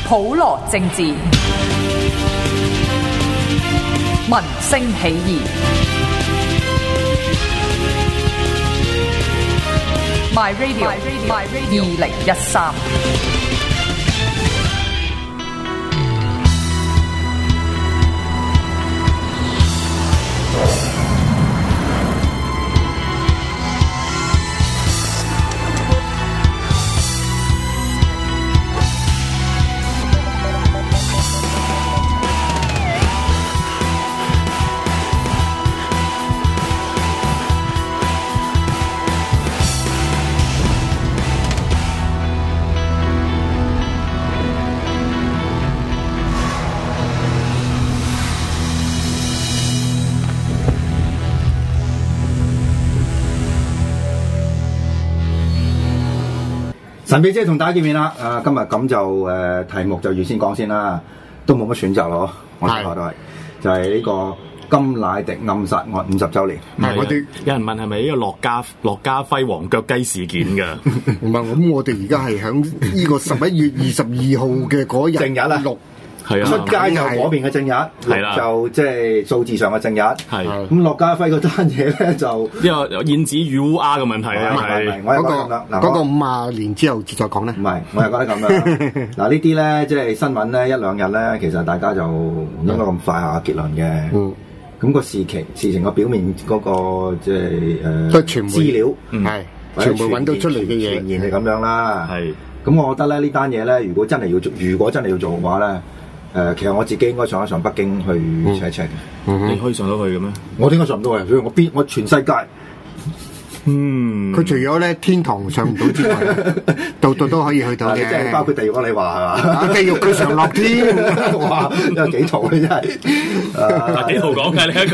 普羅政治，民聲起義。My Radio 2013。 神秘姐同大家見面啦！今日咁就題目就預先講先啦，都冇乜選擇咯，我睇下都係，就係呢個甘迺迪暗殺案50週年。 唔係我哋有人問係咪呢個駱家輝黃腳雞事件㗎？ 唔係，咁我哋而家係響呢個11月22號嘅嗰日正日啦， 係啊， 出街就嗰邊嘅正日，就即係數字上嘅正日。係咁，駱家輝嗰單嘢咧就呢個燕子與烏鴉嘅問題啊， 係我係覺得咁啦。 嗰個50年之後再講咧， 唔係，我係覺得咁樣。嗱呢啲咧即係新聞咧一兩日咧，其實大家就唔應該咁快下結論嘅。咁個事情個表面嗰個即係資料係全部揾到出嚟嘅嘢， 傳言係咁樣啦。 係咁，我覺得咧呢單嘢咧，如果真係要做嘅話咧。其實我自己應該上一上北京去 check 嘅。 你可以上到去嘅咩？ 我點解上唔到去？所以我全世界。 佢除咗咧天堂上唔到之外，度度都可以去到嘅。 即係包括地獄啊！你話係嘛？ 地獄佢上落天， 哇！有幾圖你真係。 幾圖講嘅呢一句。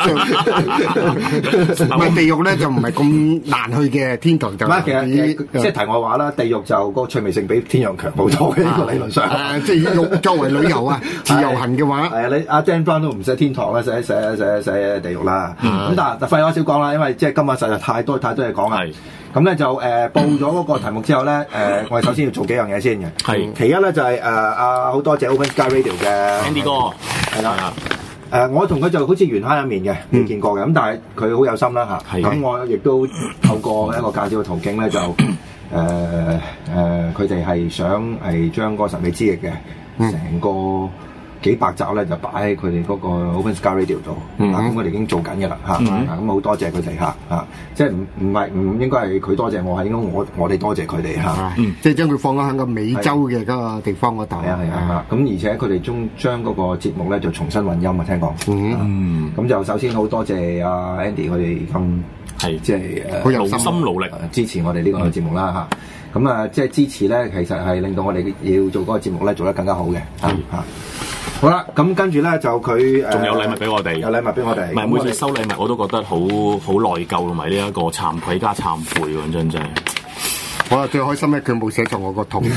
唔係地獄咧就唔係咁難去嘅，天堂就。 其實即係題外話啦，地獄就個趣味性比天堂強好多嘅呢個理論上。 即係作為旅遊啊，自由行嘅話。 係啊，你阿 Dan Brown 都唔寫天堂啦，寫地獄啦。咁但係廢話少講啦，因為即係今日實在太多嘢講啦。咁咧就報咗嗰個題目之後咧，我哋首先要做幾樣嘢先嘅。係。其一咧就係好多謝 Open Sky Radio 嘅 Andy 哥。係啦。 我同佢就好似緣慳一面嘅，未見過嘅。咁但係佢好有心啦嚇。咁我亦都透過一個介紹嘅途徑咧，就佢哋係想係將嗰個神秘之翼嘅成個幾百集咧就擺喺佢哋嗰個 Open Sky Radio 度，咁我哋已經做緊嘅啦嚇，咁好多謝佢哋嚇，即係唔應該係佢多謝我，係應該我哋多謝佢哋嚇， 即係將佢放咗喺個美洲嘅嗰個地方嗰度。 係啊，咁而且佢哋將嗰個節目咧就重新混音啊，聽講。咁就首先好多謝阿 Andy 佢哋咁即係好有心勞力支持我哋呢個節目啦嚇。咁即係支持咧，其實係令到我哋要做嗰個節目咧做得更加好嘅嚇。好啦，咁跟住咧就佢仲有禮物俾我哋， 有禮物俾我哋。 唔係每次收禮物我都覺得好內疚同埋呢一個慚愧加懺悔喎，真係。 我啊最開心咧，佢冇寫錯我個圖。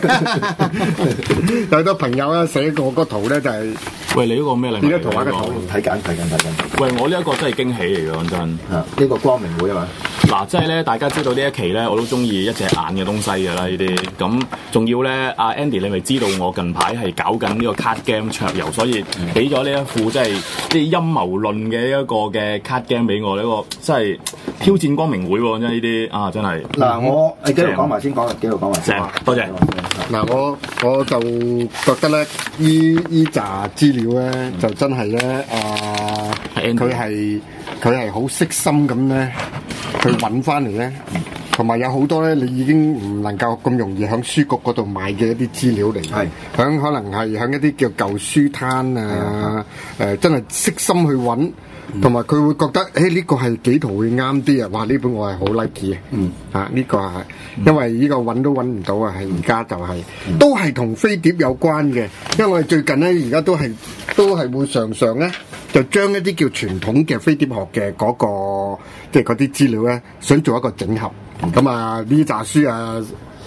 有好多朋友咧寫過個圖咧就係， 喂，你嗰個咩禮物？ 呢個圖畫嘅圖睇緊。 喂，我呢一個真係驚喜嚟嘅，講真。 呢個光明會啊嘛。 嗱，即係咧，大家知道呢一期咧，我都中意一隻眼嘅東西㗎啦，呢啲。咁仲要咧，阿 Andy 你咪知道我近排係搞緊呢個 card game 桌遊，所以俾咗呢一副即係啲陰謀論嘅一個嘅 card game 俾我，呢個真係挑戰光明會喎，真係呢啲啊，真係。 嗱，我繼續講埋先，幾度講埋先。 多謝。 嗱，我就覺得咧，依紮資料咧，就真係咧，佢係好悉心咁咧，去揾翻嚟咧，同埋有好多咧，你已經唔能夠咁容易喺書局嗰度買嘅一啲資料嚟，係可能係喺一啲叫舊書攤啊，真係悉心去揾。同埋佢會覺得，呢個係幾圖會啱啲啊！哇，呢本我係好 like 嘅，呢個係，因為呢個揾都揾唔到啊，係而家就係都係同飛碟有關嘅，因為我哋最近咧而家都係會常咧就將一啲叫傳統嘅飛碟學嘅嗰個即係嗰啲資料咧，想做一個整合，咁啊呢紮書啊。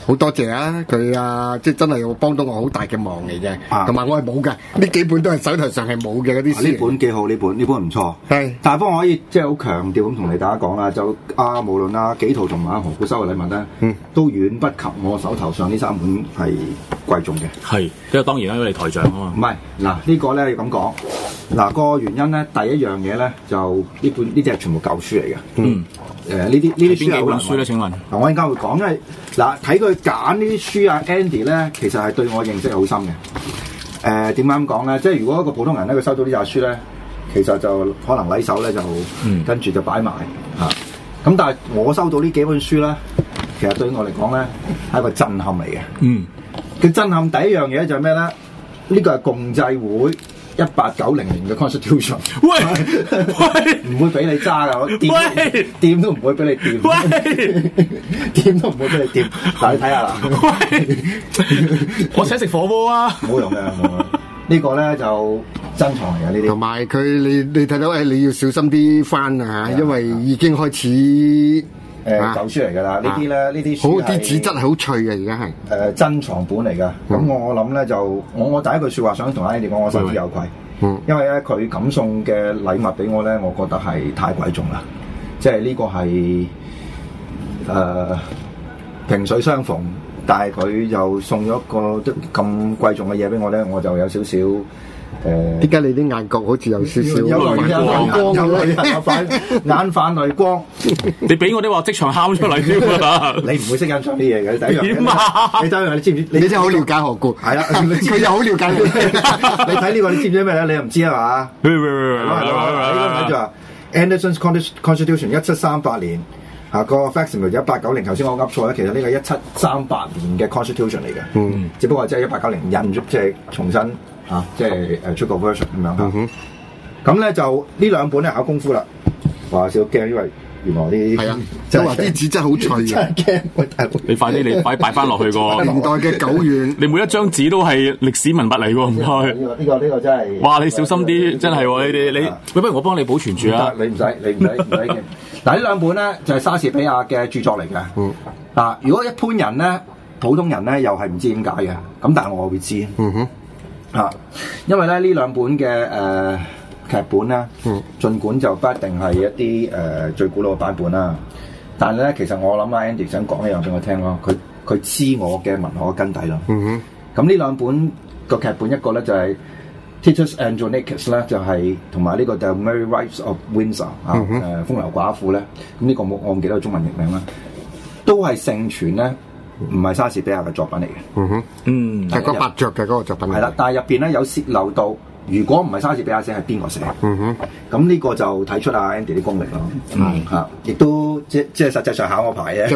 好多謝啊！佢啊，即係真係幫到我好大嘅忙嚟嘅。同埋我係冇嘅，呢幾本都係手頭上係冇嘅嗰啲書。 呢本幾好，呢本唔錯。係，但係不過我可以即係好強調咁同你大家講啦，就無論紀陶同埋何故收嘅禮物咧，都遠不及我手頭上呢3本係貴重嘅。 係，因為當然啦，因為你台長啊嘛。 唔係嗱，呢個咧要咁講。嗱個原因咧，第一樣嘢咧就呢啲係全部舊書嚟嘅。呢啲書係邊本書咧？請問嗱，我陣間會講，因為嗱睇佢揀呢啲書啊 ，Andy 咧其實係對我認識好深嘅。點解咁講咧？即係如果一個普通人咧，佢收到呢紮書咧，其實就可能禮手咧就跟住就擺埋嚇。咁但係我收到呢幾本書咧，其實對我嚟講咧係一個震撼嚟嘅。佢震撼第一樣嘢就係咩咧？呢個係共濟會1890年嘅 Constitution， 喂，唔會俾你揸噶，我掂都唔會俾你掂，掂都唔會俾你掂。嗱，你睇下啦， 我請食火鍋啊， 冇用嘅，呢個咧就珍藏嚟嘅呢啲。 同埋佢你睇到你要小心啲翻啊，因為已經開始。 舊書嚟㗎啦，呢啲書好啲紙質係好脆嘅，而家係珍藏本嚟㗎。咁我諗咧就我第一句説話想同 Andy 講，我受之有愧。因為咧佢咁送嘅禮物俾我咧，我覺得係太貴重啦。即係呢個係萍水相逢，但係佢又送咗個咁貴重嘅嘢俾我咧，我就有少少。 點解你啲眼角好似有少少眼泛淚光？ 你俾我啲話即場喊出嚟添啊！ 你唔會識欣賞啲嘢嘅，第一樣。 點啊？ 你第一樣，你知唔知？ 你真係好了解何故？ 係啦， 佢又好了解你。 你睇呢個，你知唔知咩咧？你又唔知啊嘛？呢個就話 Anderson's Constitution 1738年個 Facsimile 1890，頭先我噏錯咧，其實呢個1738年嘅 Constitution 嚟嘅。只不過即係1890印咗，即係重新。即係出個 version 咁樣。咁咧就呢兩本咧考功夫啦。話少驚，因為原來啲係啊，即係話啲紙質好脆嘅。 真係驚，喂大佬！ 你快啲，你快擺翻落去個年代嘅久遠。 你每一張紙都係歷史文物嚟喎，唔該。 呢個真係。 哇！你小心啲，真係喎！你不如我幫你保存住啊！ 你唔使嘅。嗱呢兩本咧就係莎士比亞嘅著作嚟嘅。如果一般人咧、普通人咧又係唔知點解嘅，咁但係我會知。因為咧呢兩本嘅劇本咧，儘管就不一定係一啲最古老嘅版本啦，但係咧其實我諗阿 Andy 想講一樣俾我聽咯，佢知我嘅文學嘅根底咯。咁呢兩本個劇本一個咧就係 Titus Andronicus 咧，就係同埋呢個 The Merry Wives of Windsor 風流寡婦咧，咁呢個我唔記得中文譯名啦，都係盛傳咧。唔係莎士比亞嘅作品嚟嘅， 係個伯爵嘅嗰個作品。係啦，但係入邊咧有泄漏到，如果唔係莎士比亞寫，係邊個寫？咁呢個就睇出阿 Andy 啲功力咯。亦都即係實際上考我牌嘅。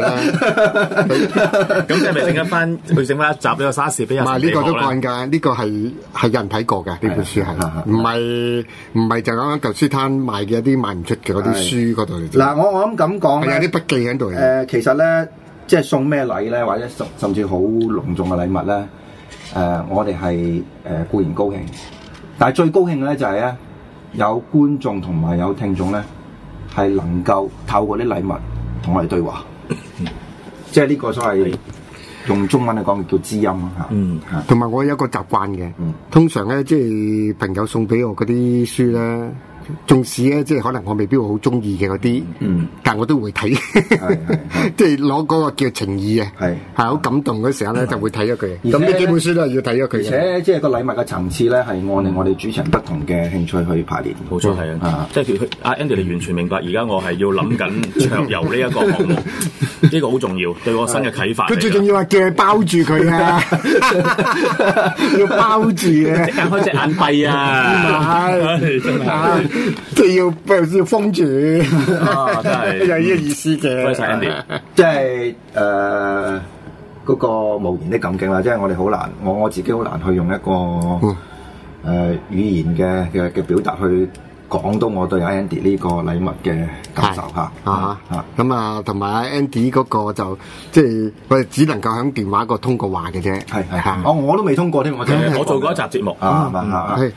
咁即係咪整翻一集呢個莎士比亞？ 唔係呢個都慣㗎，呢個係有人睇過嘅呢本書係，唔係就咁舊書攤賣嘅一啲賣唔出嘅嗰啲書嗰度。 嗱，我諗咁講， 係有啲筆記喺度。 其實咧。即係送咩禮咧，或者甚至好隆重嘅禮物咧，我哋係固然高興，但係最高興嘅咧就係咧有觀眾同埋有聽眾咧係能夠透過啲禮物同我哋對話，即係呢個所謂用中文嚟講叫知音嚇。 同埋我有一個習慣嘅，通常咧即係朋友送俾我嗰啲書咧。縱使咧，即係可能我未必會好中意嘅嗰啲，但我都會睇，即係攞嗰個叫情意啊，係好感動嗰時候咧，就會睇咗佢。咁呢幾本書都係要睇咗佢。 而且即係個禮物嘅層次咧，係按我哋主持人不同嘅興趣去排列。 冇錯，係啊，即係阿 Andy 你完全明白。而家我係要諗緊桌遊呢一個項目，呢個好重要，對我新嘅啟發。 佢最重要係叫你包住佢啊，要包住嘅， 即刻開隻眼閉啊，真係。 即係要封住，真係有呢個意思嘅。 多謝 Andy， 即係嗰個無言的感激啦，即係我哋好難，我自己好難去用一個語言嘅表達去講到我對阿 Andy 呢個禮物嘅感受嚇。 咁啊，同埋阿 Andy 嗰個就即係我哋只能夠喺電話個通過話嘅啫。 係我都未通過添，我做過一集節目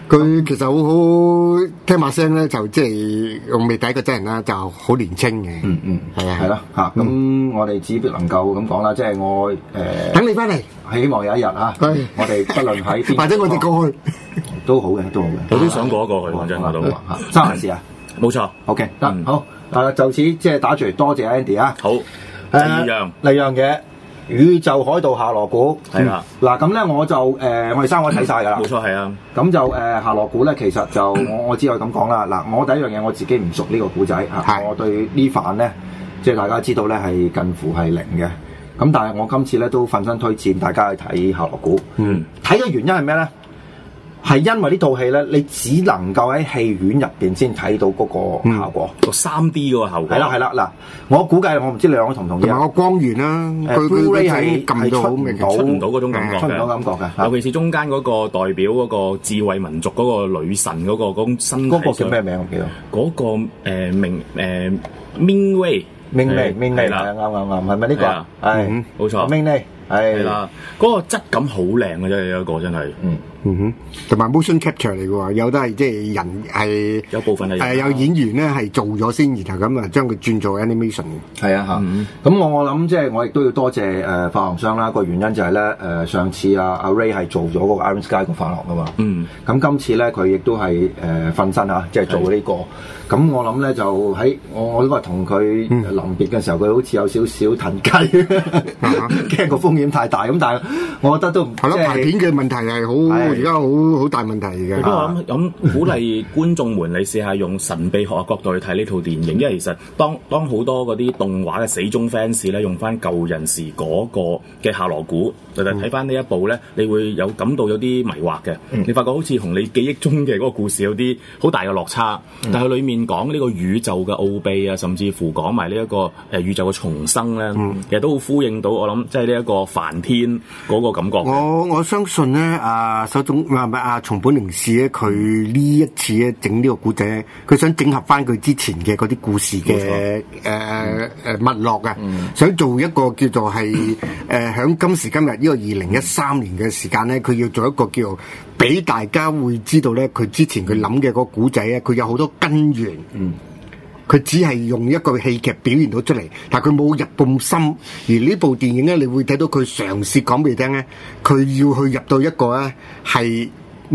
佢其實好好聽把聲咧，就即係我未睇過真人啦，就好年青嘅。係啊， 係咯嚇。咁我哋只必能夠咁講啦，即係我等你翻嚟， 希望有一日嚇，我哋不論喺邊， 或者我哋過去都好嘅，都好嘅。 我都想過一個去，講真我都嚇。三環事啊， 冇錯。 OK 得好。就此即係打住，多謝 Andy 啊。 好。第二嘢。宇宙海盜夏洛古係啦， 嗱咁咧我就我哋三個睇晒㗎啦， 冇錯係啊。 咁就夏洛古咧，其實就我只可以咁講啦。嗱，我第一樣嘢我自己唔熟呢個古仔嚇，我對呢範咧，即係大家知道咧係近乎係零嘅。咁但係我今次咧都奮身推薦大家去睇夏洛古。睇嘅原因係咩咧？係因為呢套戲咧，你只能夠喺戲院入邊先睇到嗰個效果， 個 3D 嗰個效果。 係啦，嗱，我估計我唔知你兩個同唔同意。 同埋個光源啦 ，Blu-ray 係撳到出唔到嗰種感覺嘅， 出唔到感覺嘅。 尤其是中間嗰個代表嗰個智慧民族嗰個女神嗰個嗰種身體。 嗰個叫咩名？我記得。 嗰個Ming Wei 係啦，啱，係咪呢個？係， 冇錯。 Ming Wei 係啦，嗰個質感好靚嘅啫，有一個真係。 同埋 motion capture 嚟嘅喎，有得係即係人係有部分係有演員咧係做咗先，然後咁啊將佢轉做 animation。係啊嚇，咁我諗即係我亦都要多謝發行商啦。個原因就係咧上次阿 Ray 係做咗嗰個 Iron Sky 個發行噶嘛。咁今次咧佢亦都係瞓身嚇，即係做呢個。咁我諗咧就喺我都話同佢臨別嘅時候，佢好似有少少騰雞，驚個風險太大。咁但係我覺得都唔係咯，排片嘅問題係好。而家好大問題嘅。 不過我諗鼓勵觀眾們，你試下用神秘學嘅角度去睇呢套電影，因為其實當好多嗰啲動畫嘅死忠 fans 咧，用翻舊陣時嗰個嘅夏洛古，就睇翻呢一部咧，你會有感到有啲迷惑嘅。你發覺好似同你記憶中嘅嗰個故事有啲好大嘅落差，但係裡面講呢個宇宙嘅奧秘啊，甚至乎講埋呢一個宇宙嘅重生咧，其實都好呼應到我諗，即係呢一個梵天嗰個感覺。 我相信咧，松本零士咧，佢呢一次咧整呢個古仔咧，佢想整合翻佢之前嘅嗰啲故事嘅脈絡啊，想做一個叫做係響今時今日呢個2013年嘅時間咧，佢要做一個叫俾大家會知道咧，佢之前佢諗嘅嗰個古仔咧，佢有好多根源。佢只係用一個戲劇表現到出嚟，但係佢冇入咁深。而呢部電影咧，你會睇到佢嘗試講俾你聽咧，佢要去入到一個咧係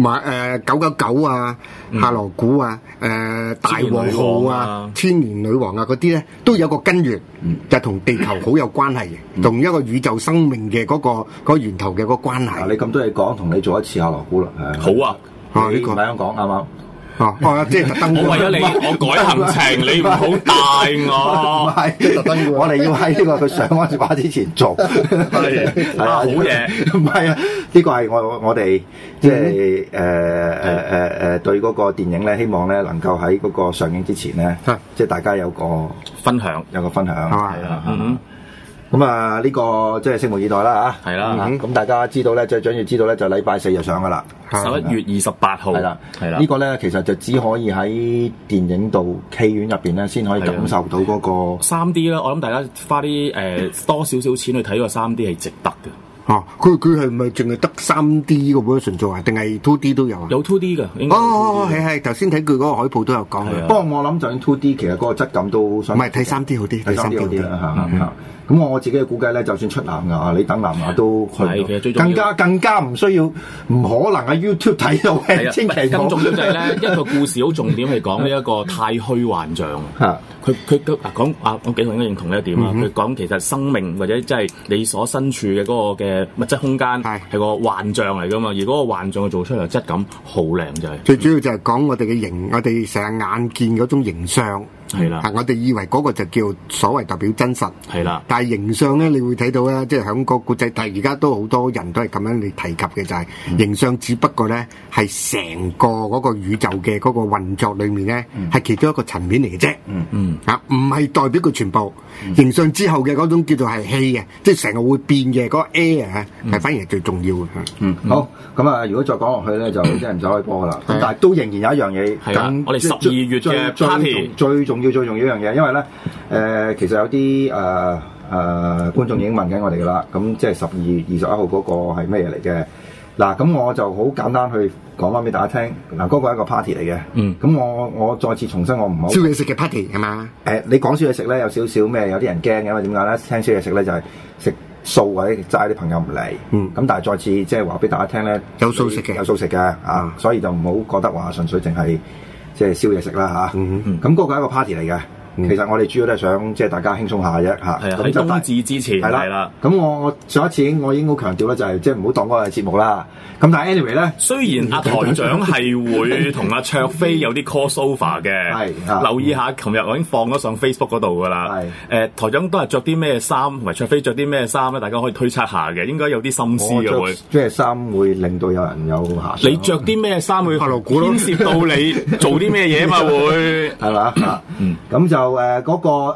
999啊、夏洛古啊、大和號啊、千年女王啊嗰啲咧，都有個根源，就係同地球好有關係嘅，同一個宇宙生命嘅嗰個源頭嘅個關係。 你咁多嘢講，同你做一次夏洛古啦。 好啊， 呢個唔係咁講啱啱？ 即係特登。 我為咗你，我改行程，你唔好帶我。 唔係特登，我哋要喺呢個佢上安畫之前做。係好嘢。 唔係啊，呢個係我哋即係對嗰個電影咧，希望咧能夠喺嗰個上映之前咧，即係大家有個分享。係啦。咁啊，呢個即係拭目以待啦嚇。 係啦。 咁大家知道咧，最緊要知道咧，就禮拜4就上噶啦。 11月28號。係啦。 呢個咧其實就只可以喺電影度戲院入邊咧，先可以感受到嗰個 3D 啦。我諗大家花啲多少少錢去睇個 3D 係值得嘅。 佢係咪淨係得 3D 個 version 做啊？定係 2D 都有啊？ 有 2D 㗎。 係頭先睇佢嗰個海報都有講。 不過我諗就算 2D 其實嗰個質感都唔係睇 3D 好啲，睇 3D 好啲啦。咁我自己嘅估計咧，就算出南亞，你等南亞都去到，更加唔需要，唔可能喺 YouTube 睇到嘅。千祈更重要就係咧，一個故事好重點係講呢一個太虛幻象。佢都講我幾同應該認同呢一點啊。佢講其實生命或者即係你所身處嘅嗰個嘅物質空間係個幻象嚟㗎嘛。而嗰個幻象做出嚟質感好靚就係。最主要就係講我哋嘅形，我哋成日眼見嗰種形象。 係啦， 我哋以為嗰個就叫所謂代表真實。 係啦， 但係形象咧，你會睇到咧，即係喺個古仔，但係而家都好多人都係咁樣嚟提及嘅，就係形象只不過咧係成個嗰個宇宙嘅嗰個運作裏面咧係其中一個層面嚟嘅啫。唔係代表佢全部。形象之後嘅嗰種叫做係氣嘅，即係成日會變嘅嗰個 air 係反而係最重要嘅。 好，咁啊，如果再講落去咧，就真係唔使開波噶啦。咁但係都仍然有一樣嘢， 咁我哋12月嘅 party 最重要一樣嘢，因為咧其實有啲觀眾已經問緊我哋噶啦。咁即係12月21號嗰個係咩嘢嚟嘅？ 嗱，咁我就好簡單去講翻俾大家聽。嗱，嗰個係一個 party 嚟嘅。咁我再次重申，我唔好燒嘢食嘅 party 係嘛？ 你講燒嘢食咧，有少少咩？有啲人驚嘅，因為點解咧？聽燒嘢食咧就係食素或者齋啲朋友唔嚟。咁但係再次即係話俾大家聽咧， 有素食嘅， 有素食嘅啊，所以就唔好覺得話純粹淨係即係燒嘢食啦嚇。咁嗰個係一個 party 嚟嘅。其實我哋主要都係想即係大家輕鬆下啫嚇。 喺冬至之前係啦。 咁我上一次我已經好強調咧，就係即係唔好當嗰個節目啦。咁但係 anyway 咧， 雖然阿台長係會同阿卓飛有啲 crossover 嘅，留意下，琴日我已經放咗上 Facebook 嗰度噶啦。台長都係着啲咩衫，同埋卓飛着啲咩衫咧？大家可以推測下嘅，應該有啲心思嘅會。 即係衫會令到有人有遐想。 你着啲咩衫會牽涉到你做啲咩嘢嘛？會係嘛？咁就嗰個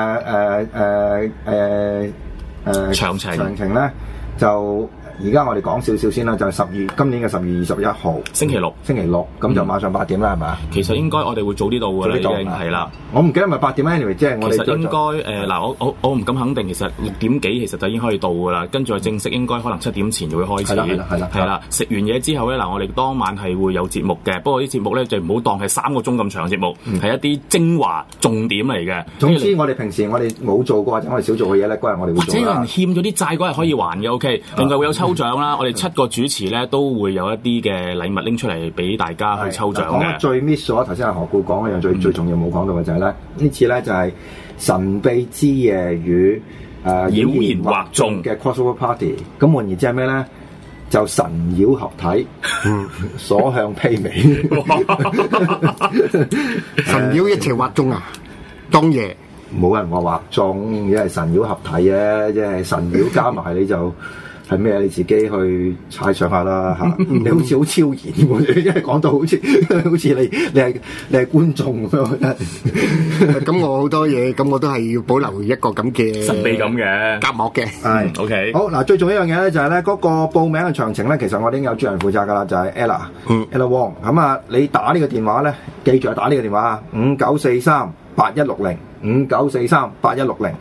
詳情咧就。而家我哋講少少先啦，就係今年嘅12月21號，星期六，咁就晚上8點啦，係咪啊？ 其實應該我哋會早啲到㗎啦，已經係啦。 我唔記得咪8點 anyway， 即係我哋其實應該嗱，我唔敢肯定，其實6點幾其實就已經可以到㗎啦。跟住正式應該可能7點前就會開始。係啦。食完嘢之後咧，嗱，我哋當晚係會有節目嘅，不過啲節目咧就唔好當係3個鐘咁長嘅節目，係一啲精華重點嚟嘅。 總之我哋平時我哋冇做過或者我哋少做嘅嘢咧，嗰日我哋會做啦。 或者有人欠咗啲債嗰日可以還嘅 ，OK。另外會有抽獎啦，我哋7個主持咧都會有一啲嘅禮物拎出嚟俾大家去抽獎嘅。講最 miss 咗頭先阿何故講嗰樣最重要冇講到嘅就係咧，呢次咧就係神秘之夜與妖言惑眾嘅 crossover party。咁換言之係咩咧？就神妖合體，所向披靡。 神妖一齊惑眾啊！當夜冇人話惑眾，因為神妖合體啫，即係神妖加埋你就。係咩？你自己去猜想下啦嚇！你好似好超然喎，因為講到好似你係觀眾咁樣。 咁我好多嘢，咁我都係要保留一個咁嘅神秘感嘅隔膜嘅。 係 OK。 好嗱，最重要一樣嘢咧就係咧嗰個報名嘅詳情咧，其實我哋已經有主人負責㗎啦，就係 Ella Wong。咁啊，你打呢個電話咧，記住係打呢個電話啊，59438160。59438160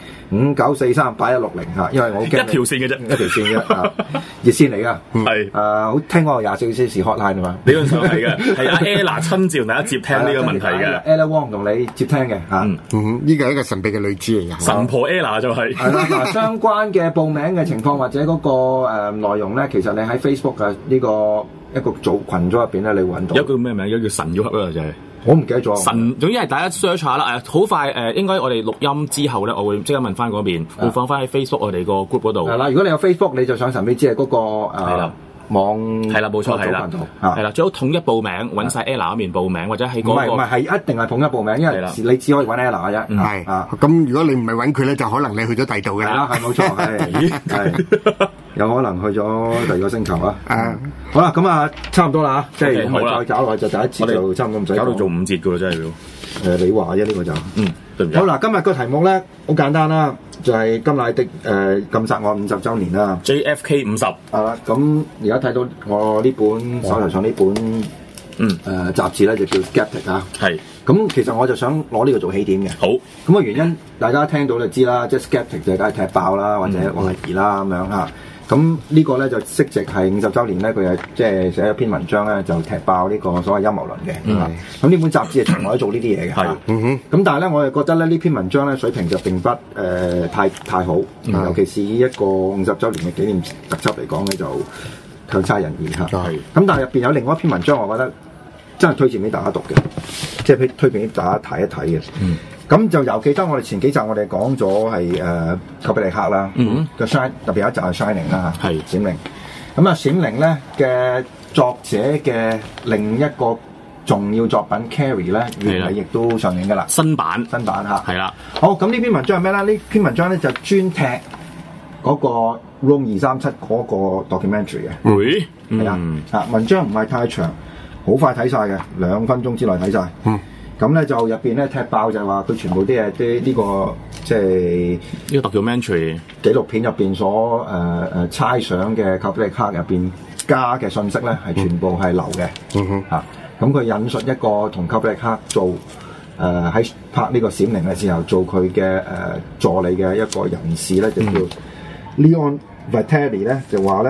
59438160嚇，因為我驚一條線嘅啫， 一條線嘅熱線嚟噶， 係好聽講24小時 hotline 啊嘛， 理論上係嘅，係阿 Ella 親自同大家接聽呢個問題嘅 ，Ella Wong 同你接聽嘅嚇， 呢個係一個神秘嘅女子嚟嘅， 神婆 Ella 就係係啦。嗱，相關嘅報名嘅情況或者嗰個內容咧，其實你喺 Facebook 嘅呢個一個組群組入邊咧，你揾到有一個咩名？有一個叫神妖盒啊，就係。 我唔記得咗。 總之係大家 search 下啦，好快應該我哋錄音之後咧，我會即刻問翻嗰邊，會放翻喺 Facebook 我哋個 group 嗰度。 係啦，如果你有 Facebook，你就上神秘之夜嗰個網係啦，冇錯係啦，係啦，最好統一報名，揾晒 Ella 嗰邊報名，或者喺嗰個唔係係一定係統一報名，因為你只可以揾 Ella 嘅啫。 係咁如果你唔係揾佢咧，就可能你去咗第二度嘅。 係啦，係冇錯，係有可能去咗第二個星球啊。好啦，咁啊，差唔多啦嚇，即係唔係再搞落去就第一節就差唔多唔使搞到做5節㗎喎，真係要。 你話啫，呢個就對唔住。 好嗱，今日個題目咧好簡單啦，就係甘迺迪禁殺案50週年啦。 JFK 50。 咁而家睇到我呢本手頭上呢本雜誌咧，就叫 Skeptic 啊。係。咁其實我就想攞呢個做起點嘅。好。咁個原因大家聽到就知啦，即係 Skeptic 就梗係踢爆啦，或者懷疑啦咁樣嚇。咁呢個咧就息值係50週年咧，佢係即係寫一篇文章咧，就踢爆呢個所謂陰謀論嘅。咁呢本雜誌係從來都做呢啲嘢嘅。係。咁但係咧，我係覺得咧呢篇文章咧水平就並不太好，尤其是以一個50週年嘅紀念特輯嚟講咧，就強差人意嚇。係。咁但係入邊有另外一篇文章，我覺得真係推薦俾大家讀嘅，即係推薦俾大家睇一睇嘅。咁就尤記得我哋前幾集我哋講咗係寇比力克啦，個 Shine 特別有一集係 Shining 啦，係閃靈。咁啊閃靈咧嘅作者嘅另一個重要作品 Carrie 咧，原嚟亦都上映㗎啦， 新版嚇， 係啦。 好，咁呢篇文章係咩咧？呢篇文章咧就專踢嗰個 Room 237嗰個 documentary 嘅， 會係啦。文章唔係太長，好快睇晒嘅，2分鐘之內睇晒。咁咧就入邊咧踢爆就係話佢全部啲嘢呢個即係呢個 documentary 紀錄片入邊所猜想嘅寇比力克入邊加嘅信息咧係全部係流嘅。咁佢引述一個同寇比力克做喺拍呢個閃靈嘅時候做佢嘅助理嘅一個人士咧，就叫 Leon Vitali 咧，就話咧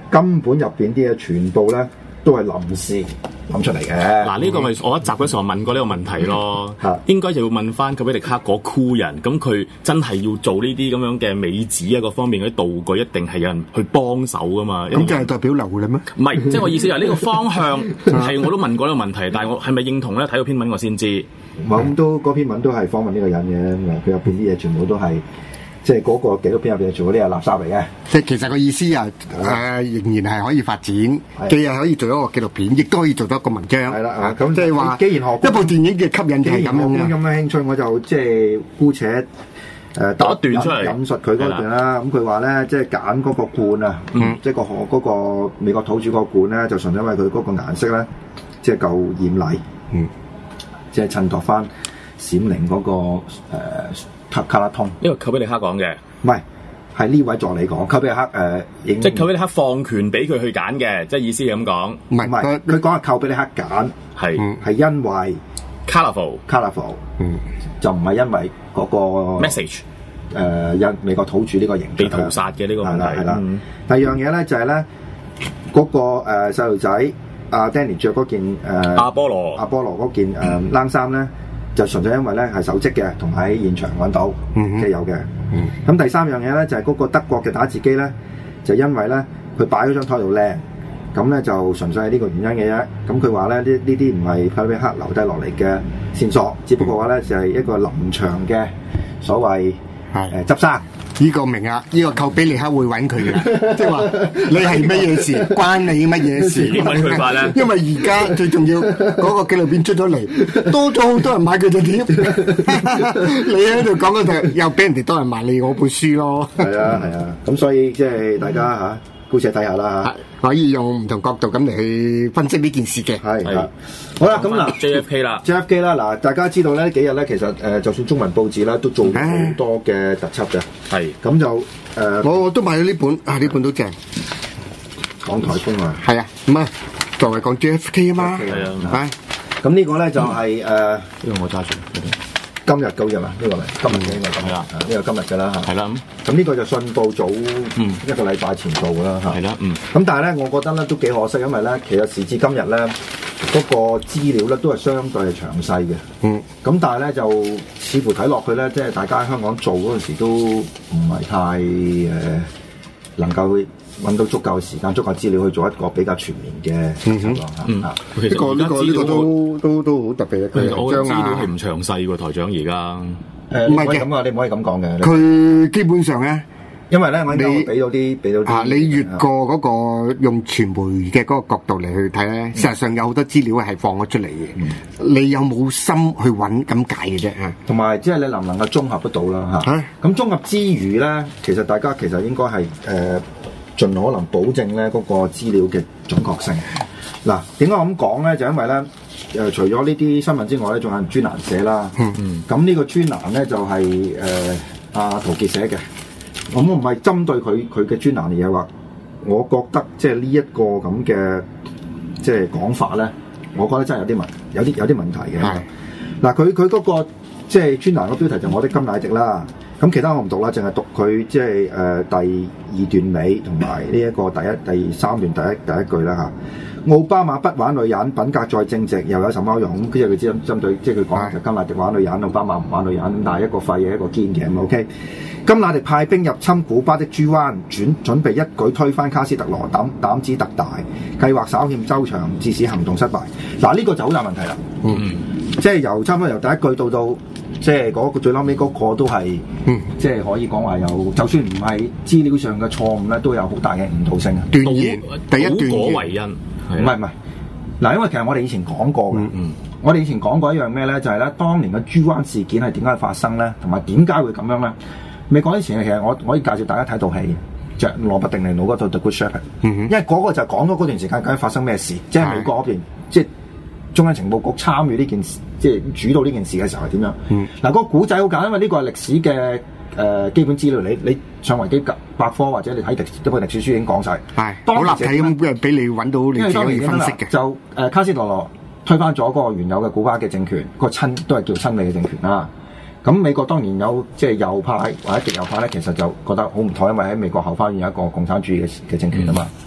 根本入邊啲嘢全部咧都係臨時諗出嚟嘅。 嗱，呢個咪我一集嗰時候問過呢個問題咯，應該就要問翻寇比力克嗰 crew 人，咁佢真係要做呢啲咁樣嘅美指啊，各方面嗰啲道具，一定係有人去幫手噶嘛。 咁就係代表流嘅咩？ 唔係，即係我意思係呢個方向係我都問過呢個問題，但係我係咪認同咧？睇到篇文我先知。 咁都嗰篇文都係訪問呢個人嘅，佢入邊啲嘢全部都係。即係嗰個紀錄片入邊做嗰啲係垃圾嚟嘅， 即係其實個意思啊，仍然係可以發展，既係可以做一個紀錄片，亦都可以做到一個文章。係啦，咁即係話，既然一部電影嘅吸引就係咁樣咁嘅興趣，我就即係姑且打一段出嚟引述佢嗰段啦。咁佢話咧，即係揀嗰個罐啊，即係嗰個美國土著嗰個罐咧，就純因為佢嗰個顏色咧，即係夠豔麗，即係襯托翻閃靈嗰個卡拉通。 呢個寇比力克講嘅， 唔係，係呢位助理講。寇比力克即係寇比力克放權俾佢去揀嘅，即係意思係咁講。 唔係，佢講係寇比力克揀，係因為 colorful， 就唔係因為嗰個 message， 因美國土著呢個形象被屠殺嘅呢個問題。 係啦。第二樣嘢咧就係咧，嗰個細路仔阿 Danny 着嗰件阿波羅嗰件冷衫咧。就純粹因為咧係手織嘅，同喺現場揾到嘅有嘅。咁第三樣嘢咧就係嗰個德國嘅打字機咧，就因為咧佢擺喺張台度靚，咁咧就純粹係呢個原因嘅啫。咁佢話咧呢啲唔係寇比力克留低落嚟嘅線索，只不過話咧就係一個臨場嘅所謂執生。 呢個明啊！呢個寇比力克會揾佢嘅，即係話你係乜嘢事，關你乜嘢事？ 點揾佢法咧？ 因為而家最重要嗰個紀錄片出咗嚟，多咗好多人買佢隻碟。你喺度講嗰度，又俾人哋多人買你我本書咯。 係啊，咁所以即係大家嚇，姑且睇下啦嚇。 可以用唔同角度咁嚟去分析呢件事嘅。 係。好啦，咁嗱 JFK 啦， 嗱，大家知道咧幾日咧，其實就算中文報紙啦，都做好多嘅特輯嘅。係。咁就我都買咗呢本，呢本都正。 講颱風啊。 係啊，唔係作為講 JFK 啊嘛。 係啊。 咁呢個咧就係呢個我揸住。 今日9日啊，呢個咪今日嘅應該咁啦，呢個今日㗎啦嚇。 係啦， 咁呢個就信報早一個禮拜前做㗎啦嚇。 係啦， 咁但係咧，我覺得咧都幾可惜，因為咧其實時至今日咧，嗰個資料咧都係相對係詳細嘅。咁但係咧就似乎睇落去咧，即係大家喺香港做嗰陣時都唔係太能夠揾到足夠嘅時間、足夠資料去做一個比較全面嘅測量嚇。 呢個都好特別嘅。 其實我資料係唔詳細喎，台長而家。 唔係咁啊，你唔可以咁講嘅。 佢基本上咧， 因為咧，我俾到啲你越過嗰個用傳媒嘅嗰個角度嚟去睇咧，事實上有好多資料係放咗出嚟嘅。你有冇心去揾咁解嘅啫嚇？ 同埋即係你能唔能夠綜合得到啦嚇？咁綜合之餘咧，其實大家其實應該係盡可能保證咧嗰個資料嘅準確性。嗱，點解我咁講咧？就因為咧，除咗呢啲新聞之外咧，仲有專欄寫啦。咁呢個專欄咧就係阿陶傑寫嘅。我唔係針對佢嘅專欄嚟嘅話，我覺得即係呢一個咁嘅即係講法咧，我覺得真係有啲問題嘅。嗱，佢嗰個即係專欄個標題就我的甘迺迪啦。咁其他我唔讀啦，淨係讀佢即係第二段尾同埋呢一個第三段第一句啦嚇。奧巴馬不玩女人，品格再正直，又有什麼用？咁佢就針對即係佢講就甘迺迪玩女人，奧巴馬唔玩女人，咁但係一個廢嘅一個堅嘅咁 OK。甘迺迪派兵入侵古巴的豬灣，準備一舉推翻卡斯特羅，膽子特大，計劃稍欠周詳，致使行動失敗。嗱，呢個就好大問題啦。即係差唔多由第一句到即係嗰個最嬲尾嗰個都係，即係可以講話有，就算唔係資料上嘅錯誤咧，都有好大嘅誤導性啊。 斷言第一段果為因， 唔係嗱，因為其實我哋以前講過嘅，我哋以前講過一樣咩咧，就係咧當年嘅豬灣事件係點解發生咧，同埋點解會咁樣咧？未講之前，其實我可以介紹大家睇套戲，就係羅拔迪尼魯嗰套《The Good Shepherd》，因為嗰個就講咗嗰段時間究竟發生咩事，即係美國嗰邊，即係中央情報局參與呢件事，即係主導呢件事嘅時候係點樣？嗱，個古仔好簡單，因為呢個係歷史嘅基本資料，你上維基百科或者你睇一本歷史書已經講晒， 係好立體咁俾你揾到你自己可以分析嘅。 就卡斯特羅推翻咗嗰個原有嘅古巴嘅政權，個都係叫親美嘅政權啦。咁美國當然有即係右派或者極右派咧，其實就覺得好唔妥，因為喺美國後花園有一個共產主義嘅政權啊嘛。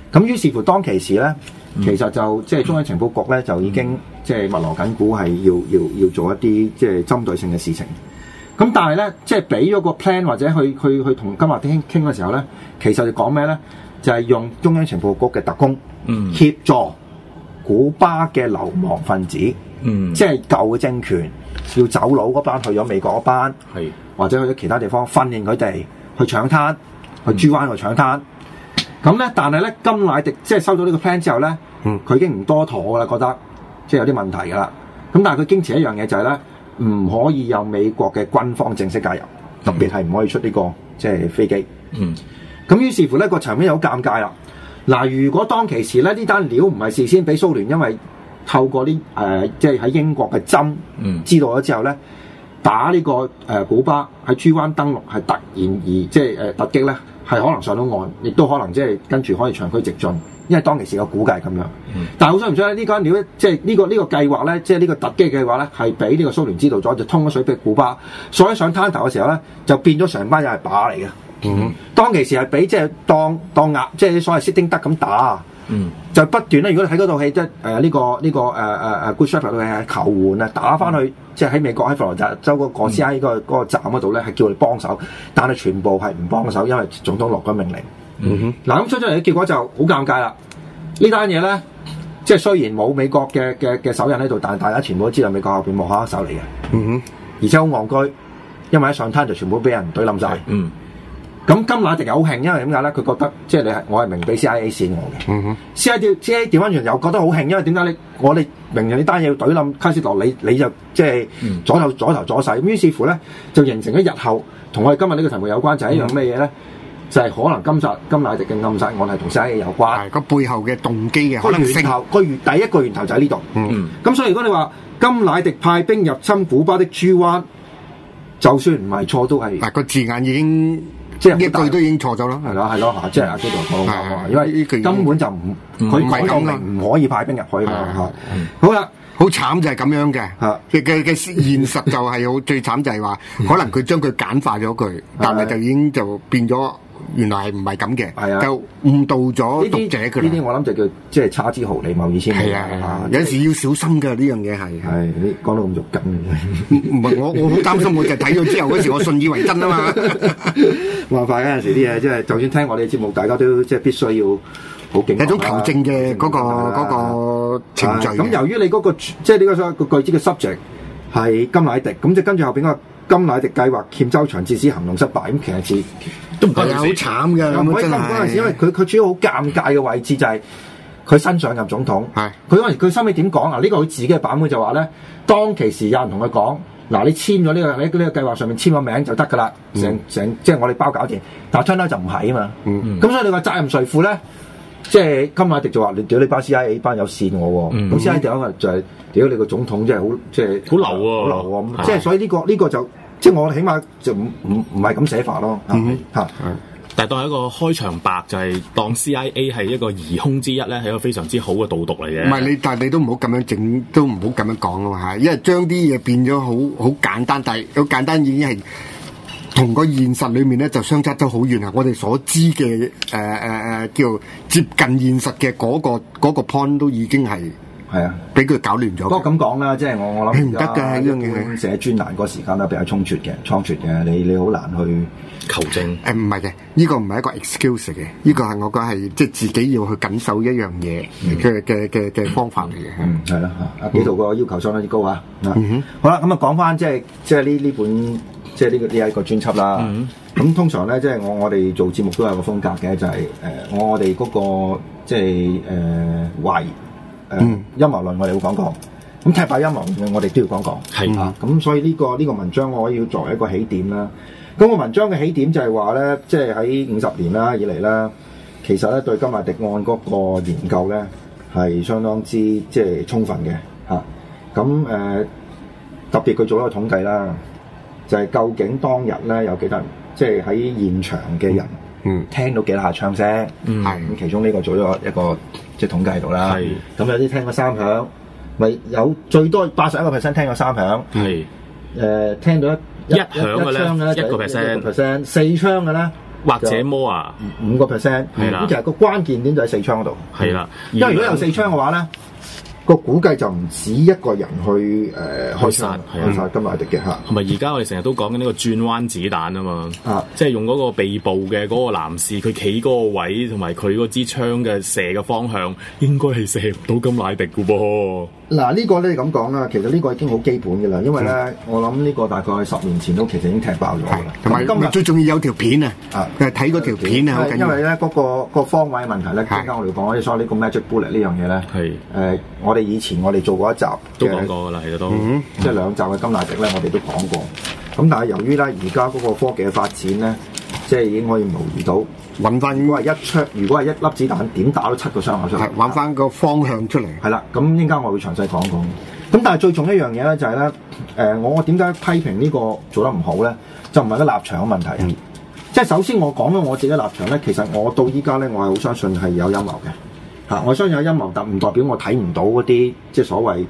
咁於是乎當其時咧，其實就即係中央情報局咧就已經即係密鑼緊鼓係要做一啲即係針對性嘅事情。咁但係咧，即係俾咗個 plan 或者去同金馬丁傾嘅時候咧，其實就講咩咧？就係用中央情報局嘅特工協助古巴嘅流亡分子，即係舊嘅政權要走佬嗰班去咗美國嗰班，或者去咗其他地方訓練佢哋去搶灘，去珠灣去搶灘。咁咧，但係咧，甘迺迪即係收到呢個 plan 之後咧，佢已經唔多妥噶啦，覺得即係有啲問題噶啦。咁但係佢堅持一樣嘢就係咧，唔可以有美國嘅軍方正式介入，特別係唔可以出呢個即係飛機。咁於是乎咧，個場面又好尷尬啦。嗱，如果當其時咧呢單料唔係事先俾蘇聯，因為透過啲即係喺英國嘅針知道咗之後咧，打呢個古巴喺珠灣登陸係突然而即係突擊咧，係可能上到岸，亦都可能即係跟住可以長驅直進，因為當其時個估計咁樣。但係好想唔想呢間料咧，即係呢個計劃咧，即係呢個突擊計劃咧，係俾呢個蘇聯知道咗，就通咗水俾古巴，所以上灘頭嘅時候咧，就變咗成班人係靶嚟嘅。當其時係俾即係當鴨，即係所謂薛丁德咁打，就不斷咧。如果你睇嗰套戲，即係呢個Good Shepherd 嘅求援啊，打翻去即係喺美國喺佛羅里達州嗰個 CIA 嗰個站嗰度咧，係叫佢哋幫手，但係全部係唔幫手，因為總統落咗命令。嗱咁出咗嚟嘅結果就好尷尬啦。呢單嘢咧，即係雖然冇美國嘅手印喺度，但係大家全部都知道美國後邊幕後黑手嚟嘅。而且好戇居，因為一上灘就全部俾人懟冧晒。咁甘迺迪有興，因為點解咧？佢覺得即係我係明俾 CIA 線我嘅。CIA 調翻轉又覺得好興，因為點解咧？我哋明明呢單嘢要懟冧卡斯特羅，你就即係左頭左勢。咁於是乎咧，就形成咗日後同我哋今日呢個題目有關，就係一樣咩嘢咧？就係可能甘迺迪嘅暗殺案係同 CIA 有關。係個背後嘅動機嘅可能性。第一個源頭就喺呢度。咁所以如果你話甘迺迪派兵入侵古巴的珠灣，就算唔係錯都係。嗱個字眼已經。即係一句都已經錯咗啦，係咯嚇，即係阿基度講因為根本就佢講到明唔可以派兵入去嘛嚇。好啦，好慘就係咁樣嘅嘅現實就係好最慘就係話，可能佢將佢簡化咗佢，但係就已經就變咗原來係唔係咁嘅，就誤導咗讀者㗎啦。呢啲我諗就叫即係差之毫釐謬以千里。有時要小心㗎呢樣嘢係。係你講到咁肉緊，唔係我好擔心，我就睇咗之後嗰時我信以為真啊嘛。冇辦法，有陣時啲嘢即係，就算聽我哋節目，大家都即係必須要好警覺。有種求證嘅嗰個程序。咁由於你嗰個即係呢個所謂個句子嘅 subject 係甘迺迪，咁即係跟住後邊個甘迺迪計劃欠周詳，致使行動失敗。咁其實都唔係好慘嘅。唔可以咁嗰陣時，因為佢主要好尷尬嘅位置就係佢新上任總統。係佢嗰陣時佢收尾點講啊？呢個佢自己嘅版本就話咧，當其時有人同佢講。嗱，你簽咗呢個喺呢個計劃上面簽個名就得㗎啦，成即係我哋包搞掂。但係將來就唔係啊嘛。咁所以你話責任誰負咧？即係甘迺迪就話：你屌你班 CIA 班有線我喎。咁 CIA 屌就係屌你個總統，即係好即係好流喎，好流喎。咁即係所以呢個就即係我起碼就唔係咁寫法咯。嚇。 但係當一個開場白就係當 CIA 係一個疑兇之一咧，係一個非常之好嘅導讀嚟嘅。唔係但係你都唔好咁樣整，都唔好咁樣講啊嘛嚇，因為將啲嘢變咗好簡單，但係好簡單已經係同個現實裡面咧就相差得好遠啊！我哋所知嘅叫接近現實嘅嗰個 point 都已經係啊，俾佢搞亂咗。不過咁講啦，即係我諗唔得嘅呢樣嘢。寫專欄個時間咧比較倉促嘅，你好難去求證。唔係嘅，呢個唔係一個 excuse 嘅，呢個係我覺得係即係自己要去緊守一樣嘢嘅方法嚟嘅。係啦，阿幾度個要求相當之高啊。好啦，咁啊講翻即係呢本即係呢一個專輯啦。咁通常咧，即係我哋做節目都有個風格嘅，就係我哋嗰個即係懷疑。陰謀論我哋會講過，咁踢爆陰謀論我哋都要講過，係啊，咁所以呢個文章我要作為一個起點啦。咁個文章嘅起點就係話咧，即係喺50年啦以嚟啦，其實咧對甘迺迪案嗰個研究咧係相當之即係充分嘅嚇。咁特別佢做一個統計啦，就係究竟當日咧有幾多人，即係喺現場嘅人。聽到幾多下槍聲，咁其中呢個做咗一個即係統計喺度啦。咁有啲聽過三響，咪有最多81%聽過三響。係聽到一響嘅咧1%，4槍嘅咧或者more啊 5%， 係啦咁其實個關鍵點就喺四窗嗰度， 係啦， 因為如果有四窗嘅話咧，個估計就唔止一個人去開殺甘迺迪嘅嚇。 同埋而家我哋成日都講緊呢個轉彎子彈啊嘛， 啊， 即係用嗰個被捕嘅嗰個男士，佢企嗰個位同埋佢嗰支槍嘅射嘅方向，應該係射唔到甘迺迪嘅噃。 嗱呢個咧咁講啦，其實呢個已經好基本嘅啦，因為咧我諗呢個大概10年前都其實已經踢爆咗㗎啦。 同埋今日最重要有條片啊，睇嗰條片啊，好緊要。 因為咧嗰個方位問題咧，啱啱我哋講，所以呢個 magic bullet 呢樣嘢咧， 係我哋以前我哋做過一集都講過㗎啦，其實都即係2集嘅甘迺迪咧，我哋都講過。咁但係由於咧而家嗰個科技嘅發展咧，即係已經可以模擬到揾翻，如果係一粒子彈點打到7個傷口出嚟， 揾翻個方向出嚟。 係啦，咁應該我會詳細講講。咁但係最重要一樣嘢咧就係咧，我點解批評呢個做得唔好咧？就唔係個立場嘅問題。即係首先我講咗我自己立場咧，其實我到依家咧，我係好相信係有陰謀嘅。嚇，我相信有陰謀，但唔代表我睇唔到嗰啲即係所謂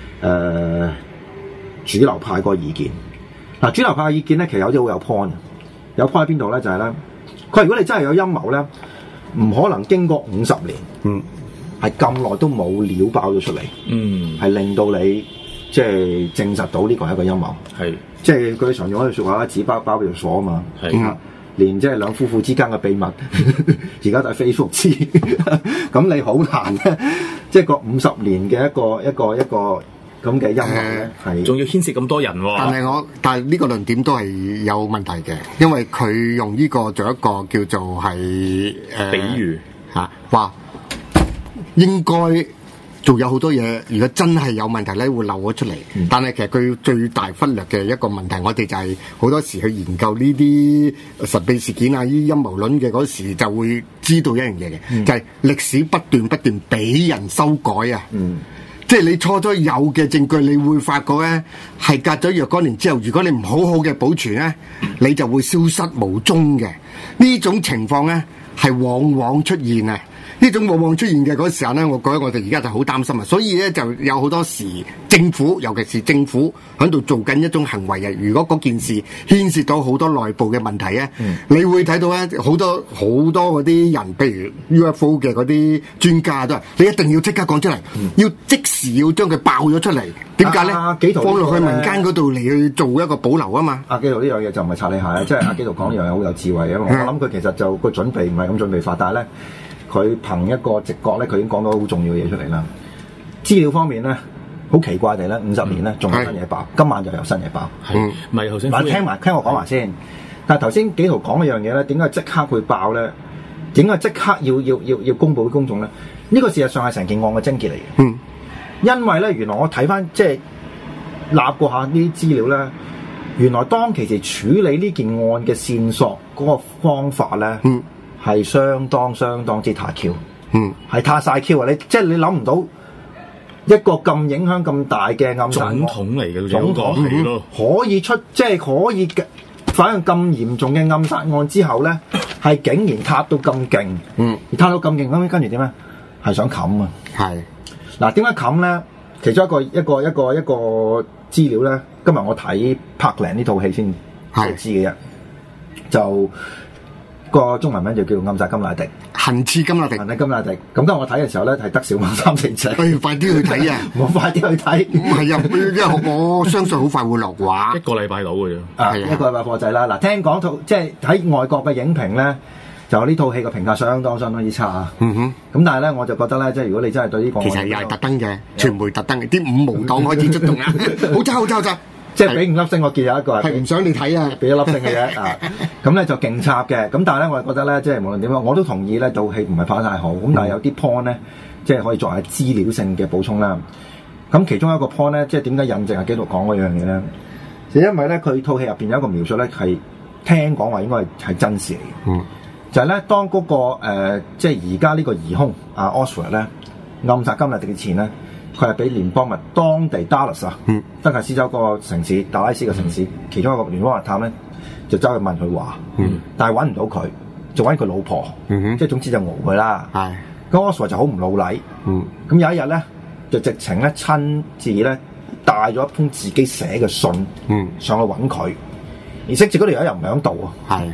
主流派個意見。嗱，主流派嘅意見咧，其實有啲好有 point。有 point 喺邊度咧？就係咧，佢如果你真係有陰謀咧，唔可能經過50年，係咁耐都冇料爆咗出嚟，係令到你即係證實到呢個係一個陰謀。係，即係佢常用一句説話啦，紙包包住鎖啊嘛。係，連即係兩夫婦之間嘅秘密，而家就係 Facebook 知。咁你好難咧，即係個50年嘅一個咁嘅陰謀咧，係仲要牽涉咁多人喎。 但係呢個論點都係有問題嘅，因為佢用呢個做一個叫做係比喻嚇，話應該仲有好多嘢，如果真係有問題咧，會漏咗出嚟。但係其實佢最大忽略嘅一個問題，我哋就係好多時去研究呢啲神秘事件啊、呢啲陰謀論嘅嗰時，就會知道一樣嘢嘅，就係歷史不斷俾人修改啊。即係你初初有嘅證據，你會發覺咧係隔咗若干年之後，如果你唔好好嘅保存咧，你就會消失無蹤嘅。呢種情況咧係往往出現啊！呢種往往出現嘅嗰時候咧，我覺得我哋而家就好擔心啊！所以咧就有好多時政府，尤其是政府喺度做緊一種行為啊！如果嗰件事牽涉到好多內部嘅問題咧，你會睇到咧好多嗰啲人，譬如 UFO 嘅嗰啲專家都係，你一定要即刻講出嚟，要即時要將佢爆咗出嚟。點解咧？放落去民間嗰度嚟去做一個保留啊嘛！ 阿基圖呢樣嘢就唔係擦你鞋，即係阿基圖講呢樣嘢好有智慧啊！我諗佢其實就個準備唔係咁準備法，但係咧。佢憑一個直覺咧，佢已經講到好重要嘅嘢出嚟啦。資料方面咧，好奇怪地咧，50年咧仲有新嘢爆，今晚就有新嘢爆。 唔係頭先。 聽我講埋先。但係頭先紀陶講一樣嘢咧，點解即刻會爆咧？點解即刻要公佈俾公眾咧？呢個事實上係成件案嘅症結嚟嘅。因為咧，原來我睇翻即係立過下啲資料咧，原來當其時處理呢件案嘅線索嗰個方法咧。係相當之太 Q，係太晒 Q 啊！即係你諗唔到一個咁影響咁大嘅暗殺案， 總統嚟嘅總統係咯， 可以即係可以反映咁嚴重嘅暗殺案之後咧，係竟然塌到咁勁，而塌到咁勁咁，跟住點咧？係想冚啊！係嗱，點解冚咧？其中一個資料咧，今日我睇柏林呢套戲先知嘅啫，就。個中文名就叫做暗殺甘迺迪， 行刺甘迺迪， 行刺甘迺迪。咁今日我睇嘅時候咧，係得小貓3-4隻。 快啲去睇啊！ 我快啲去睇。 唔係啊，因為我相信好快會落畫， 一個禮拜到嘅啫。 係一個禮拜貨仔啦。嗱，聽講套即係喺外國嘅影評咧，就呢套戲嘅評價相當之差啊。咁但係咧，我就覺得咧，即係如果你真係對呢個， 其實又係特登嘅，傳媒特登嘅，啲五毛黨開始出動啦，好差。 即係俾5粒星，我見有一個係唔想你睇啊， 俾1粒星嘅啫啊！咁咧就勁插嘅，咁但係咧我覺得咧，即係無論點樣，我都同意咧，套戲唔係拍得太好，咁但係有啲 point 咧，即係可以作為資料性嘅補充啦。咁其中一個 point 咧，即係點解印證阿紀陶講嗰樣嘢咧？就因為咧，佢套戲入邊有一個描述咧，係聽講話應該係真實嚟嘅。就係咧，當嗰個即係而家呢個疑兇阿 Oswald 咧暗殺甘迺迪嘅前咧。佢係俾聯邦密當地 Dallas 啊，德克斯州個城市達拉斯嘅城市，其中一個聯邦密探咧就走去問佢話，但係揾唔到佢，就揾佢老婆，即係總之就熬佢啦。咁 Oswald 就好唔老禮，咁有一日咧就直情咧親自咧帶咗一封自己寫嘅信上去揾佢，而識字嗰條友又唔喺度啊。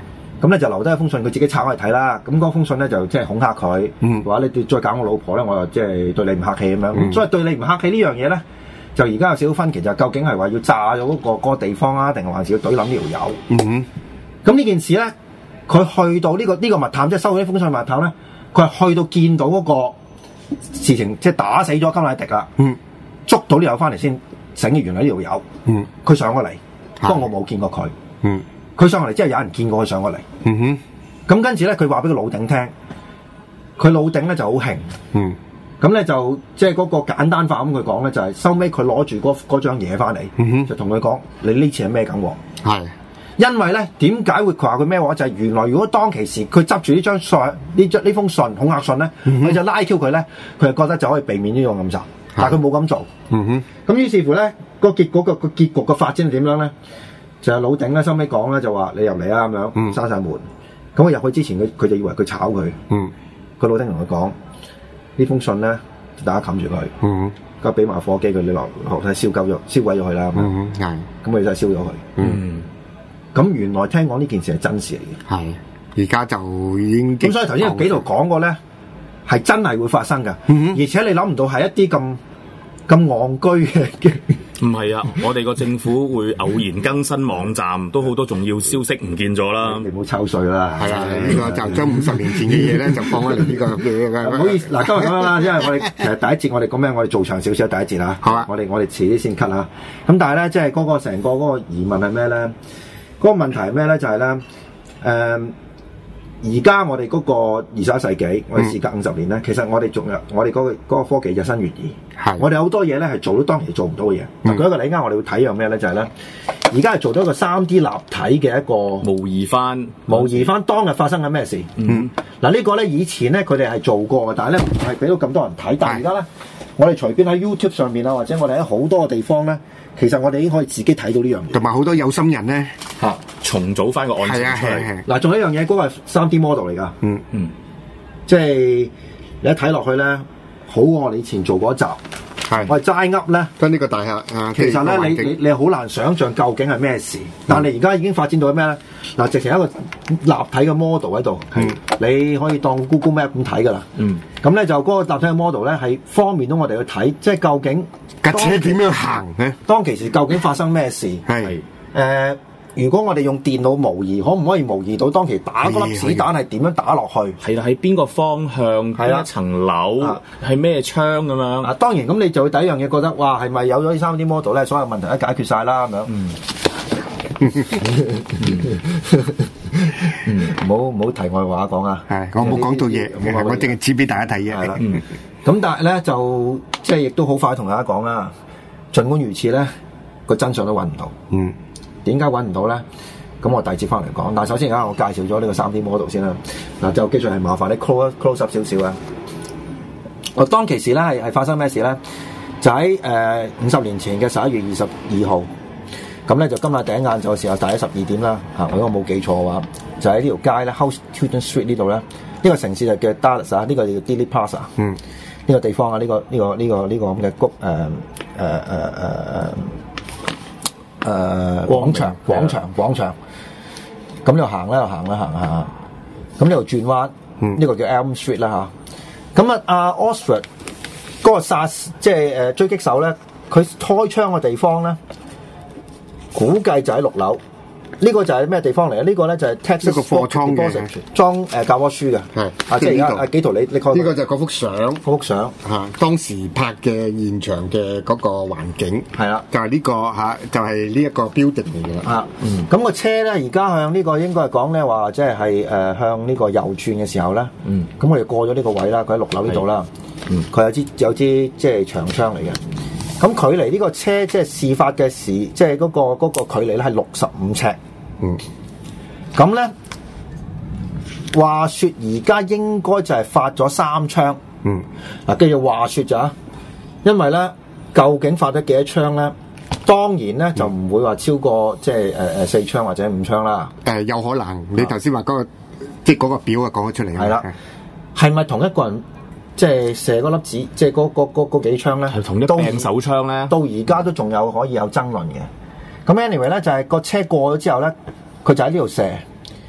咁咧就留低一封信，佢自己拆開嚟睇啦。咁嗰封信咧就即係恐嚇佢，話你再搞我老婆咧，我就即係對你唔客氣咁樣。所以對你唔客氣呢樣嘢咧，就而家有少少分歧，就究竟係話要炸咗嗰個地方啊，定係還是要懟冧呢條友？咁呢件事咧，佢去到呢個密探，即係收到呢封信密探咧，佢係去到見到嗰個事情，即係打死咗甘迺迪啦，捉到呢友翻嚟先醒起原來呢條友，佢上過嚟，不過我冇見過佢。佢上嚟之後有人見過佢上過嚟，咁跟住咧佢話俾個老頂聽，佢老頂咧就好興，咁咧就即係嗰個簡單化咁佢講咧就係收尾佢攞住嗰張嘢翻嚟，就同佢講你呢次係咩梗喎？係，因為咧點解會話佢咩話？就係原來如果當其時佢執住呢封信恐嚇信咧，佢就拉 Q 佢咧，佢就覺得就可以避免呢個暗殺，但係佢冇咁做，咁於是乎咧個結局嘅發展係點樣咧？就係老頂咧，收尾講咧就話你入嚟啊咁樣，閂晒門。咁我入去之前，佢就以為佢炒佢。個老頂同佢講呢封信咧，大家冚住佢。咁俾埋火機佢，你落去燒鬼咗佢啦。咁佢就燒咗佢。咁原來聽講呢件事係真事嚟嘅。係，而家就已經咁，所以頭先幾度講過咧，係真係會發生㗎。而且你諗唔到係一啲咁戇居嘅。 唔係啊！我哋個政府會偶然更新網站，都好多重要消息唔見咗啦。 你唔好抽水啦。係啊， 呢個就將50年前嘅嘢咧，就放喺呢個唔好意思，嗱，今日咁樣啦，因為我哋其實第一節我哋講咩？我哋做長少少第一節啦。好啊，我哋遲啲先 cut 啦。咁但係咧，即係嗰個成個嗰個疑問係咩咧？嗰個問題係咩咧？就係咧，而家我哋嗰個21世紀，我哋時隔50年咧，其實我哋仲有我哋嗰個科技日新月異。係，我哋好多嘢咧係做到當期做唔到嘅嘢。舉一個例，啱我哋會睇樣咩咧？就係咧，而家係做到一個3D 立體嘅一個模擬翻當日發生緊咩事。嗱呢個咧以前咧佢哋係做過嘅，但係咧唔係俾到咁多人睇。但係而家咧，我哋隨便喺 YouTube 上面啊，或者我哋喺好多個地方咧，其實我哋已經可以自己睇到呢樣嘢。同埋好多有心人咧重組翻個案情出嚟。 嗱，仲有一樣嘢，嗰個係3D model 嚟㗎。即係你一睇落去咧，好過我哋以前做過一集。我係齋噏咧， 跟呢個大廈其實咧，你好難想像究竟係咩事。但係而家已經發展到咩咧？嗱，直情一個立體嘅 model 喺度，你可以當 Google Map 咁睇㗎啦。咁咧就嗰個立體嘅 model 咧係方便到我哋去睇，即係究竟架車點樣行咧？ 當其時究竟發生咩事？如果我哋用電腦模擬，可唔可以模擬到當期打嗰粒子彈係點樣打落去？ 係啦，喺邊個方向？係啦，一層樓係咩窗咁樣？ 啊，當然咁你就會第一樣嘢覺得，哇，係咪有咗呢3D model 咧，所有問題都解決晒啦咁樣？唔好題外話講啊！ 係，我冇講到嘢，我淨係指俾大家睇嘅。係啦， 咁但係咧就即係亦都好快同大家講啦。儘管如此咧，個真相都揾唔到。點解揾唔到咧？咁我第二節翻嚟講。但係首先而家我介紹咗呢個3D model 先啦。嗱，就基本係麻煩你 close up 少少啊。我當其時咧係發生咩事咧？就喺50年前嘅11月22號，咁咧就今日第一晏晝嘅時候，大約12點啦。如果我冇記錯嘅話，就喺呢條街咧 Houston Street 呢度咧，呢個城市就叫 Dallas 啊，呢個叫 Dealey Plaza。呢個地方啊，呢個咁嘅廣場，咁就行啦，咁呢度轉彎，呢個叫 Elm Street 啦嚇。咁阿 Oswald 嗰個即係狙擊手咧，佢開槍嘅地方咧，估計就喺6樓。呢個就係咩地方嚟啊？呢個咧就係 Texas 一個貨倉嘅， 裝教科書嘅。係，即係而家幾圖你睇呢個就係嗰幅相嚇， 當時拍嘅現場嘅嗰個環境係啦， 就係呢個嚇，就係呢一個 building 嚟嘅啦。 咁個車咧而家向呢個應該係講咧話，即係向呢個右轉嘅時候咧，咁我哋過咗呢個位啦，佢喺6樓呢度啦，佢有支即係長槍嚟嘅。咁距離呢個車即係事發嘅時，即係嗰個距離咧係65尺。咁咧話說而家應該就係發咗3槍。嗱，繼續話說咋？因為咧，究竟發咗幾多槍咧？當然咧就唔會話超過即係4槍或者5槍啦。 有可能，你頭先話嗰個即係嗰個表啊講咗出嚟。係啦， 係咪同一個人？即係射嗰粒子，即係嗰幾槍咧， 係同一柄手槍咧， 到而家都仲有可以有爭論嘅。咁 anyway 咧，就係個車過咗之後咧，佢就喺呢度射。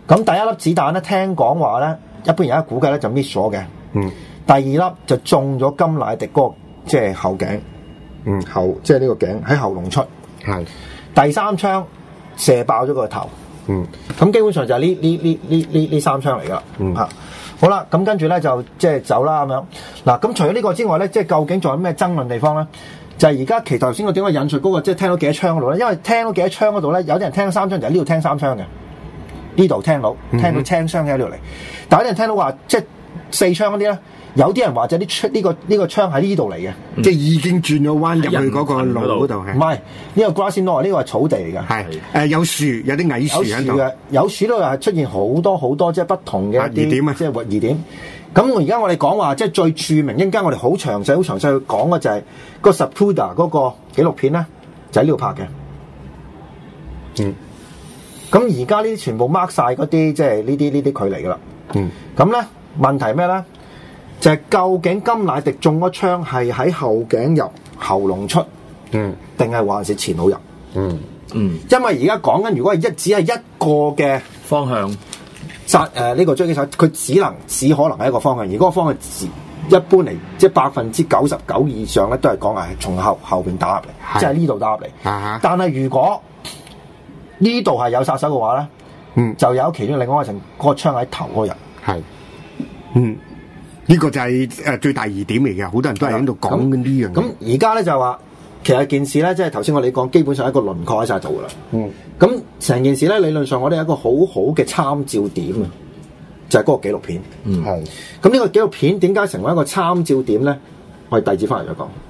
咁第一粒子彈咧，聽講話咧，一般人家估計咧就 miss 咗嘅。第二粒就中咗甘迺迪嗰個即係後頸，即係呢個頸喺喉嚨出。 係。 第三槍射爆咗個頭。咁基本上就係呢三槍嚟㗎。嚇，好啦，咁跟住咧就即係走啦咁樣。嗱，咁除咗呢個之外咧，即係究竟仲有咩爭論地方咧？就係而家其實頭先我點解引述嗰個即係聽到幾多槍嗰度咧？因為聽到幾多槍嗰度咧，有啲人聽三槍就喺呢度聽三槍嘅，呢度聽到槍喺呢度嚟。但係有啲人聽到話即係四槍嗰啲咧，有啲人話就啲呢個槍喺呢度嚟嘅， 即係已經轉咗彎入去嗰個路嗰度係。 唔係呢個 grassy knoll 呢個係草地嚟嘅。 係有樹，有啲矮樹喺度嘅， 有樹都係出現好多即係不同嘅一啲疑點啊， 即係活疑點。咁而家我哋講話即係最著名，一陣間我哋好詳細去講嘅就係個 Zapruder 嗰個紀錄片咧，就喺呢度拍嘅。咁而家呢啲全部 mark 晒嗰啲即係呢啲距離噶啦。咁咧問題咩咧？就係究竟甘迺迪中嗰槍係喺後頸入、喉嚨出，定係還是前腦入？因為而家講緊，如果係只係一個嘅方向。 呢個狙擊手佢只可能係一個方向，而嗰個方向一般嚟，即係99%以上咧，都係講係從後邊打入嚟，即係呢度打入嚟。但係如果呢度係有殺手嘅話咧，就有其中另外一個成個槍喺頭嗰人。 呢個就係最大疑點嚟嘅，好多人都係喺度講緊呢樣。 咁而家咧就話，其實件事咧，即係頭先我哋講，基本上一個輪廓喺晒度噶啦。咁成件事咧，理論上我哋有一個好好嘅參照點啊，就係嗰個紀錄片。咁呢個紀錄片點解成為一個參照點咧？我哋第二節翻嚟再講。